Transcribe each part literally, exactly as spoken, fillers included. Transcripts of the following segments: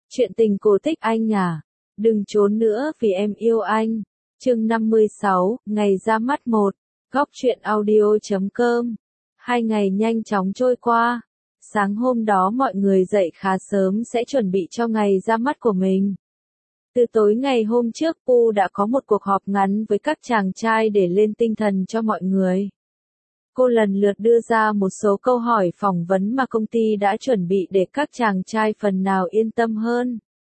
Chuyện tình cổ tích anh à, đừng trốn nữa vì em yêu anh. Chương năm mươi sáu, ngày ra mắt một, góc truyện audio chấm com. Hai ngày nhanh chóng trôi qua. Sáng hôm đó mọi người dậy khá sớm sẽ chuẩn bị cho ngày ra mắt của mình. Từ tối ngày hôm trước Pu đã có một cuộc họp ngắn với các chàng trai để lên tinh thần cho mọi người. Cô lần lượt đưa ra một số câu hỏi phỏng vấn mà công ty đã chuẩn bị để các chàng trai phần nào yên tâm hơn.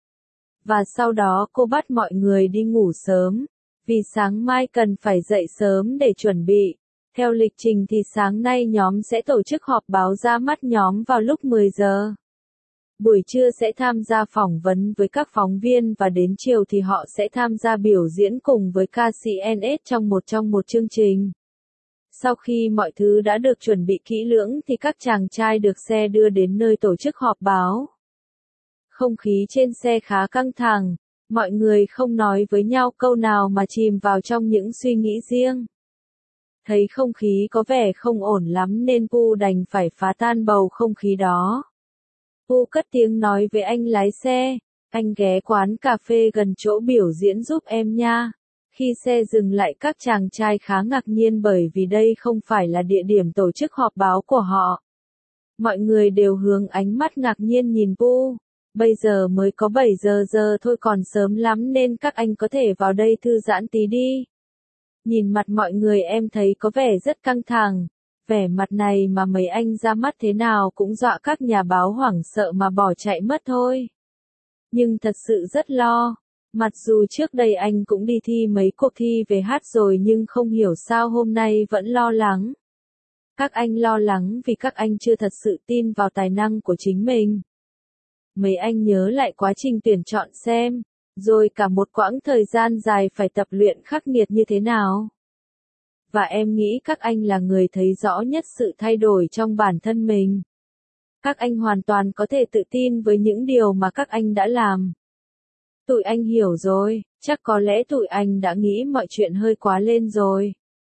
Và sau đó cô bắt mọi người đi ngủ sớm, vì sáng mai cần phải dậy sớm để chuẩn bị. Theo lịch trình thì sáng nay nhóm sẽ tổ chức họp báo ra mắt nhóm vào lúc mười giờ. Buổi trưa sẽ tham gia phỏng vấn với các phóng viên và đến chiều thì họ sẽ tham gia biểu diễn cùng với ca sĩ en ét trong một trong một chương trình. Sau khi mọi thứ đã được chuẩn bị kỹ lưỡng thì các chàng trai được xe đưa đến nơi tổ chức họp báo. Không khí trên xe khá căng thẳng, mọi người không nói với nhau câu nào mà chìm vào trong những suy nghĩ riêng. Thấy không khí có vẻ không ổn lắm nên Pu đành phải phá tan bầu không khí đó. Pu cất tiếng nói với anh lái xe, anh ghé quán cà phê gần chỗ biểu diễn giúp em nha. Khi xe dừng lại các chàng trai khá ngạc nhiên bởi vì đây không phải là địa điểm tổ chức họp báo của họ. Mọi người đều hướng ánh mắt ngạc nhiên nhìn Pu. Bây giờ mới có bảy giờ giờ thôi còn sớm lắm nên các anh có thể vào đây thư giãn tí đi. Nhìn mặt mọi người em thấy có vẻ rất căng thẳng. Vẻ mặt này mà mấy anh ra mắt thế nào cũng dọa các nhà báo hoảng sợ mà bỏ chạy mất thôi. Nhưng thật sự rất lo. Mặc dù trước đây anh cũng đi thi mấy cuộc thi về hát rồi nhưng không hiểu sao hôm nay vẫn lo lắng. Các anh lo lắng vì các anh chưa thật sự tin vào tài năng của chính mình. Mấy anh nhớ lại quá trình tuyển chọn xem, rồi cả một quãng thời gian dài phải tập luyện khắc nghiệt như thế nào. Và em nghĩ các anh là người thấy rõ nhất sự thay đổi trong bản thân mình. Các anh hoàn toàn có thể tự tin với những điều mà các anh đã làm. Tụi anh hiểu rồi, chắc có lẽ tụi anh đã nghĩ mọi chuyện hơi quá lên rồi.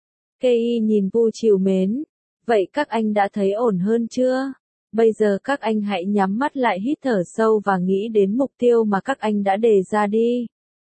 Kei nhìn Pu trìu mến. Vậy các anh đã thấy ổn hơn chưa? Bây giờ các anh hãy nhắm mắt lại hít thở sâu và nghĩ đến mục tiêu mà các anh đã đề ra đi.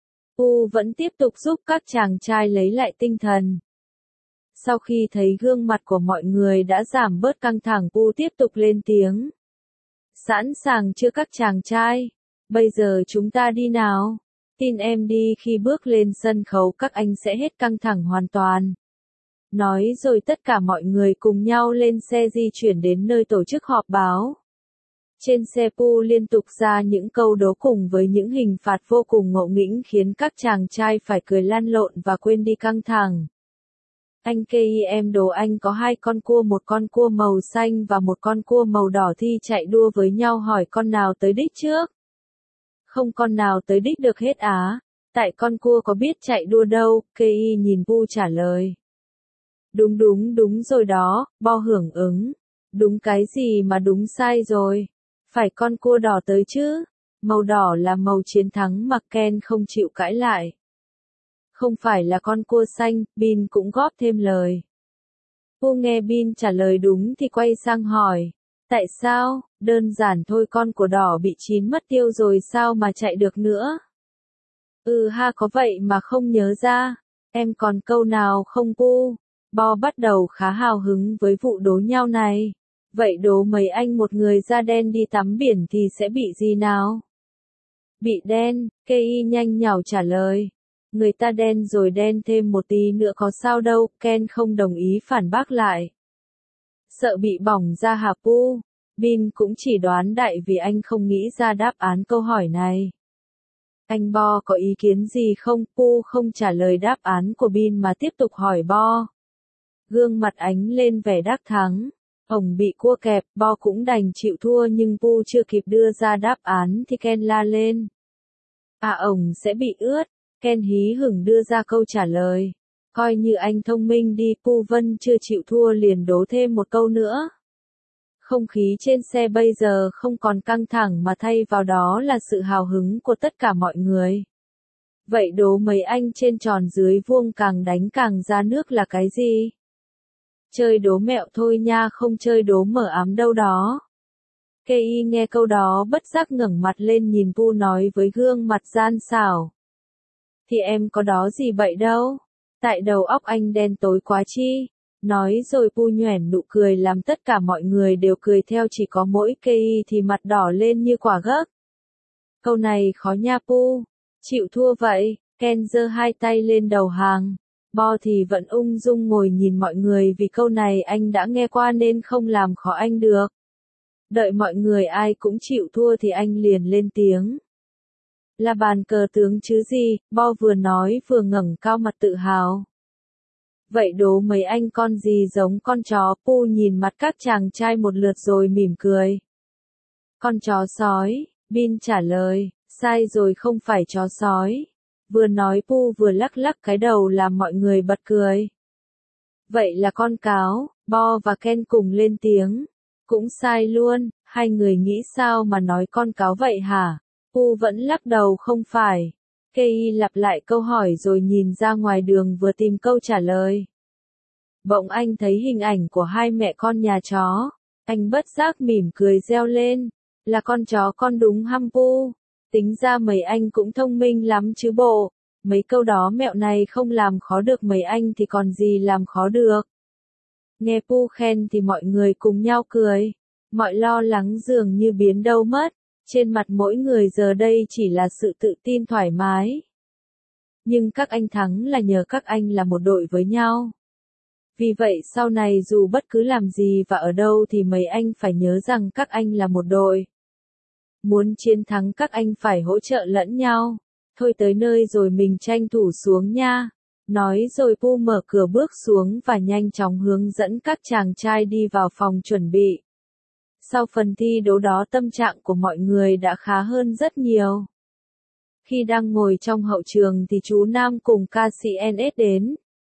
Pu vẫn tiếp tục giúp các chàng trai lấy lại tinh thần. Sau khi thấy gương mặt của mọi người đã giảm bớt căng thẳng Pu tiếp tục lên tiếng. Sẵn sàng chưa các chàng trai? Bây giờ chúng ta đi nào. Tin em đi khi bước lên sân khấu các anh sẽ hết căng thẳng hoàn toàn. Nói rồi tất cả mọi người cùng nhau lên xe di chuyển đến nơi tổ chức họp báo. Trên xe Pu liên tục ra những câu đố cùng với những hình phạt vô cùng ngộ nghĩnh khiến các chàng trai phải cười lăn lộn và quên đi căng thẳng. Anh Kei em đố anh có hai con cua, một con cua màu xanh và một con cua màu đỏ thi chạy đua với nhau, hỏi con nào tới đích trước? Không con nào tới đích được hết á, tại con cua có biết chạy đua đâu, Kei nhìn Pu trả lời. Đúng đúng đúng rồi đó, Bo hưởng ứng. Đúng cái gì mà đúng sai rồi. Phải con cua đỏ tới chứ. Màu đỏ là màu chiến thắng mà Ken không chịu cãi lại. Không phải là con cua xanh, Bin cũng góp thêm lời. Pu nghe Bin trả lời đúng thì quay sang hỏi. Tại sao? Đơn giản thôi, con của đỏ bị chín mất tiêu rồi sao mà chạy được nữa? Ừ ha, có vậy mà không nhớ ra. Em còn câu nào không Pu? Bo bắt đầu khá hào hứng với vụ đố nhau này. Vậy đố mấy anh một người da đen đi tắm biển thì sẽ bị gì nào? Bị đen, Kei nhanh nhảu trả lời. Người ta đen rồi đen thêm một tí nữa có sao đâu, Ken không đồng ý phản bác lại. Sợ bị bỏng da hả Pu? Bin cũng chỉ đoán đại vì anh không nghĩ ra đáp án câu hỏi này. Anh Bo có ý kiến gì không? Pu không trả lời đáp án của Bin mà tiếp tục hỏi Bo. Gương mặt ánh lên vẻ đắc thắng. Ổng bị cua kẹp, Bo cũng đành chịu thua nhưng Pu chưa kịp đưa ra đáp án thì Ken la lên. À ổng sẽ bị ướt. Ken hí hửng đưa ra câu trả lời. Coi như anh thông minh đi, Pu Vân chưa chịu thua liền đố thêm một câu nữa. Không khí trên xe bây giờ không còn căng thẳng mà thay vào đó là sự hào hứng của tất cả mọi người. Vậy đố mấy anh trên tròn dưới vuông càng đánh càng ra nước là cái gì? Chơi đố mẹo thôi nha, không chơi đố mở ám đâu đó. Kei nghe câu đó bất giác ngẩng mặt lên nhìn Pu nói với gương mặt gian xảo. Thì em có đó gì vậy đâu. Tại đầu óc anh đen tối quá chi. Nói rồi Pu nhoẻn nụ cười làm tất cả mọi người đều cười theo, chỉ có mỗi Kei thì mặt đỏ lên như quả gấc. Câu này khó nha Pu. Chịu thua vậy. Ken giơ hai tay lên đầu hàng. Bo thì vẫn ung dung ngồi nhìn mọi người, vì câu này anh đã nghe qua nên không làm khó anh được. Đợi mọi người ai cũng chịu thua thì anh liền lên tiếng. Là bàn cờ tướng chứ gì, Bo vừa nói vừa ngẩng cao mặt tự hào. Vậy đố mấy anh con gì giống con chó? Pu nhìn mặt các chàng trai một lượt rồi mỉm cười. Con chó sói, Bin trả lời, sai rồi, không phải chó sói. Vừa nói Pu vừa lắc lắc cái đầu làm mọi người bật cười. Vậy là con cáo, Bo và Ken cùng lên tiếng. Cũng sai luôn, hai người nghĩ sao mà nói con cáo vậy hả? Pu vẫn lắc đầu không phải. Kei lặp lại câu hỏi rồi nhìn ra ngoài đường vừa tìm câu trả lời. Bỗng anh thấy hình ảnh của hai mẹ con nhà chó. Anh bất giác mỉm cười reo lên. Là con chó con đúng hăm Pu. Tính ra mấy anh cũng thông minh lắm chứ bộ. Mấy câu đó mẹo này không làm khó được mấy anh thì còn gì làm khó được. Nghe Pu khen thì mọi người cùng nhau cười. Mọi lo lắng dường như biến đâu mất. Trên mặt mỗi người giờ đây chỉ là sự tự tin thoải mái. Nhưng các anh thắng là nhờ các anh là một đội với nhau. Vì vậy sau này dù bất cứ làm gì và ở đâu thì mấy anh phải nhớ rằng các anh là một đội. Muốn chiến thắng các anh phải hỗ trợ lẫn nhau. Thôi tới nơi rồi mình tranh thủ xuống nha. Nói rồi Pu mở cửa bước xuống và nhanh chóng hướng dẫn các chàng trai đi vào phòng chuẩn bị. Sau phần thi đấu đó tâm trạng của mọi người đã khá hơn rất nhiều. Khi đang ngồi trong hậu trường thì chú Nam cùng ca sĩ en ét đến.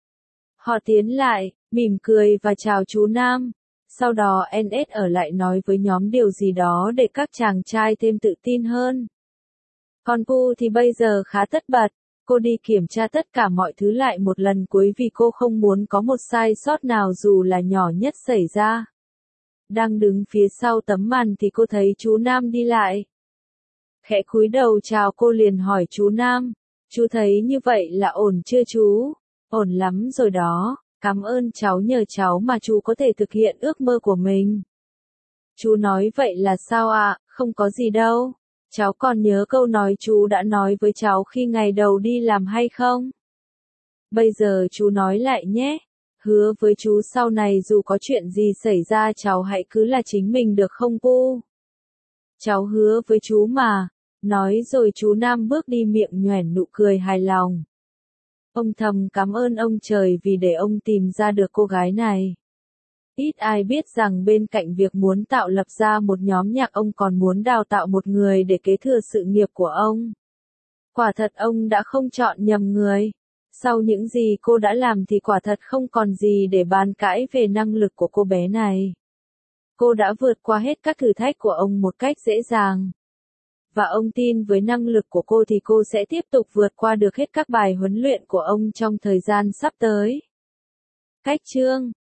Họ tiến lại, mỉm cười và chào chú Nam. Sau đó en ét ở lại nói với nhóm điều gì đó để các chàng trai thêm tự tin hơn. Còn Pu thì bây giờ khá tất bật. Cô đi kiểm tra tất cả mọi thứ lại một lần cuối vì cô không muốn có một sai sót nào dù là nhỏ nhất xảy ra. Đang đứng phía sau tấm màn thì cô thấy chú Nam đi lại. Khẽ cúi đầu chào cô liền hỏi chú Nam. Chú thấy như vậy là ổn chưa chú? Ổn lắm rồi đó, cảm ơn cháu, nhờ cháu mà chú có thể thực hiện ước mơ của mình. Chú nói vậy là sao ạ? À? Không có gì đâu. Cháu còn nhớ câu nói chú đã nói với cháu khi ngày đầu đi làm hay không? Bây giờ chú nói lại nhé. Hứa với chú sau này dù có chuyện gì xảy ra cháu hãy cứ là chính mình được không Pu? Cháu hứa với chú mà. Nói rồi chú Nam bước đi miệng nhoẻn nụ cười hài lòng. Ông thầm cảm ơn ông trời vì để ông tìm ra được cô gái này. Ít ai biết rằng bên cạnh việc muốn tạo lập ra một nhóm nhạc, ông còn muốn đào tạo một người để kế thừa sự nghiệp của ông. Quả thật ông đã không chọn nhầm người. Sau những gì cô đã làm thì quả thật không còn gì để bàn cãi về năng lực của cô bé này. Cô đã vượt qua hết các thử thách của ông một cách dễ dàng. Và ông tin với năng lực của cô thì cô sẽ tiếp tục vượt qua được hết các bài huấn luyện của ông trong thời gian sắp tới. Cách chương